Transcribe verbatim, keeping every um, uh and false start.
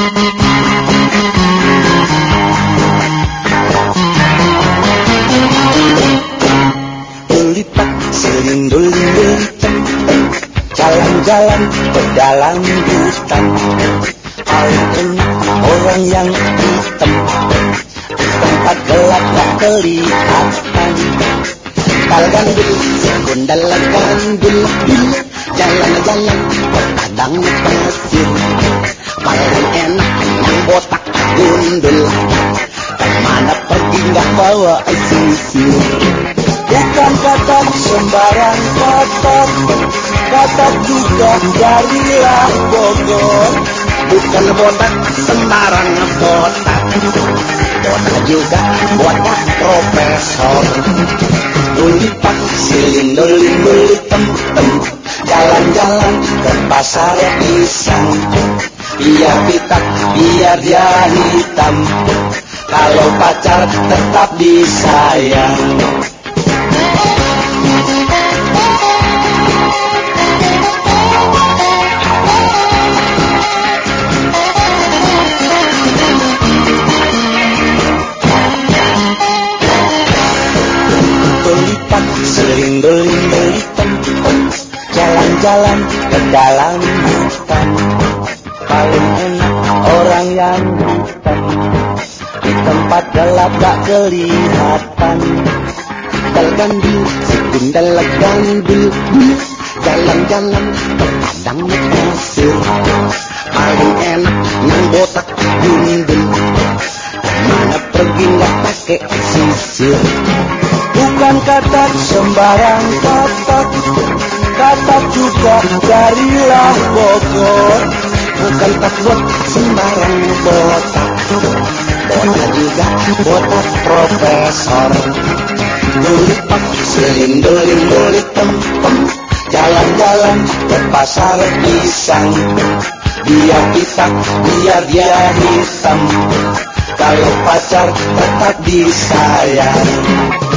Lipat selindul-lindul hitam, jalan-jalan ke dalam hutan. Paling enak orang yang hitam, tempat gelap gak kelihatan. Tal gandul, gundal gandul, jalan-jalan ke padang pasir. Paling enak yang botak gundul, kemana pergi gak bawa sisir. Bukan katak sembarang katak, katak juga darilah Bogor. Bukan botak sembarang botak, botak juga botak profesor. Tulipak selindul-lindul hitam-hitam, jalan-jalan ke pasar pisang. Biar pitak, biar dia hitam, kalau pacar tetap disayang. Tulipak selindul-lindul hitam, jalan-jalan ke dalam hutan. Paling enak orang yang hitam, di tempat gelap gak kelihatan. Dal gandul, si gundal gandul, jalan-jalan ke padang pasir. Paling enak yang botak gundul, kemana pergi gak pake sisir. Bukan katak sembarang katak, katak juga darilah Bogor. Bukan takut sembarang botak, botak juga botak profesor. Tulipak selindul-lindul hitam, jalan-jalan ke pasar pisang. Biar pitak, biar dia hitam, kalau pacar tetap disayang.